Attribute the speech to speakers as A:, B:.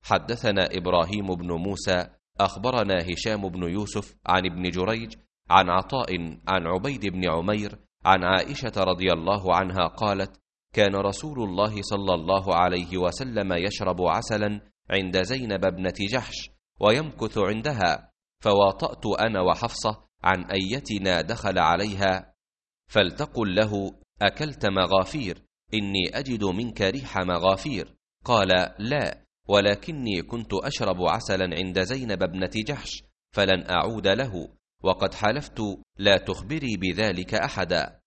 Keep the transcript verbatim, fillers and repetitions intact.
A: حدثنا إبراهيم بن موسى أخبرنا هشام بن يوسف عن ابن جريج عن عطاء عن عبيد بن عمير عن عائشة رضي الله عنها قالت: كان رسول الله صلى الله عليه وسلم يشرب عسلا عند زينب ابنة جحش ويمكث عندها، فواطأت أنا وحفصة عن أيتنا دخل عليها، فلتقل له: أكلت مغافير؟ إني أجد منك ريح مغافير. قال: لا، ولكني كنت أشرب عسلا عند زينب ابنة جحش فلن أعود له، وقد حلفت لا تخبري بذلك أحدا.